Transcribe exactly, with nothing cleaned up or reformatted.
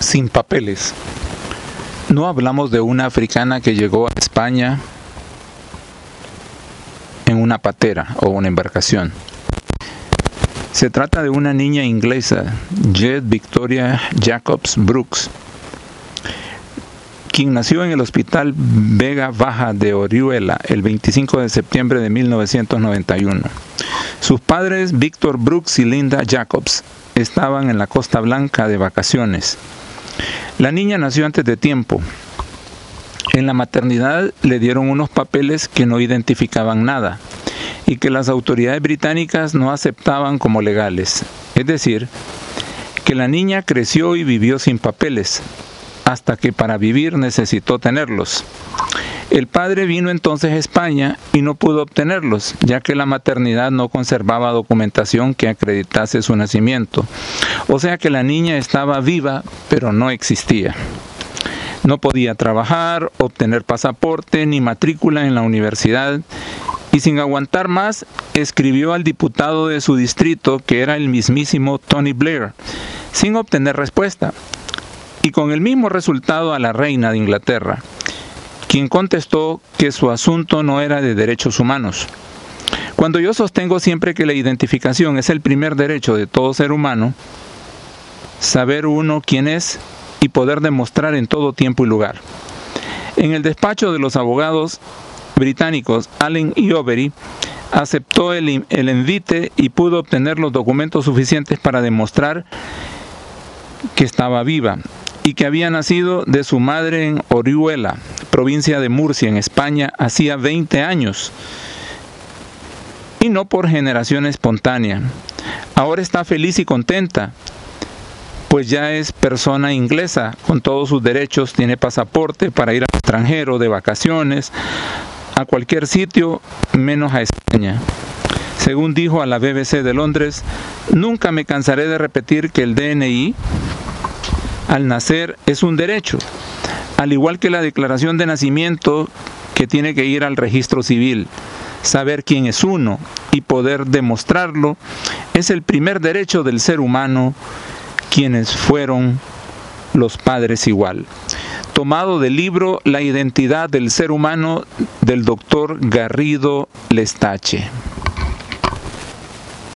sin papeles. No hablamos de una africana que llegó a España en una patera o una embarcación. Se trata de una niña inglesa, Jade Victoria Jacobs Brooks, quien nació en el Hospital Vega Baja de Orihuela el veinticinco de septiembre de mil novecientos noventa y uno. Sus padres, Victor Brooks y Linda Jacobs, estaban en la Costa Blanca de vacaciones. La niña nació antes de tiempo. En la maternidad le dieron unos papeles que no identificaban nada y que las autoridades británicas no aceptaban como legales. Es decir, que la niña creció y vivió sin papeles, hasta que para vivir necesitó tenerlos. El padre vino entonces a España y no pudo obtenerlos, ya que la maternidad no conservaba documentación que acreditase su nacimiento. O sea que la niña estaba viva, pero no existía. No podía trabajar, obtener pasaporte ni matrícula en la universidad, y sin aguantar más, escribió al diputado de su distrito, que era el mismísimo Tony Blair, sin obtener respuesta, y con el mismo resultado a la reina de Inglaterra, quien contestó que su asunto no era de derechos humanos. Cuando yo sostengo siempre que la identificación es el primer derecho de todo ser humano, saber uno quién es y poder demostrar en todo tiempo y lugar. En el despacho de los abogados británicos Allen y Overy, aceptó el, el envite y pudo obtener los documentos suficientes para demostrar que estaba viva y que había nacido de su madre en Orihuela, provincia de Murcia, en España, hacía veinte años, y no por generación espontánea. Ahora está feliz y contenta, pues ya es persona inglesa, con todos sus derechos, tiene pasaporte para ir al extranjero, de vacaciones, a cualquier sitio, menos a España. Según dijo a la B B C de Londres, nunca me cansaré de repetir que el D N I, al nacer, es un derecho, al igual que la declaración de nacimiento, que tiene que ir al registro civil. Saber quién es uno y poder demostrarlo es el primer derecho del ser humano, quienes fueron los padres igual. Tomado del libro La identidad del ser humano del doctor Garrido Lestache.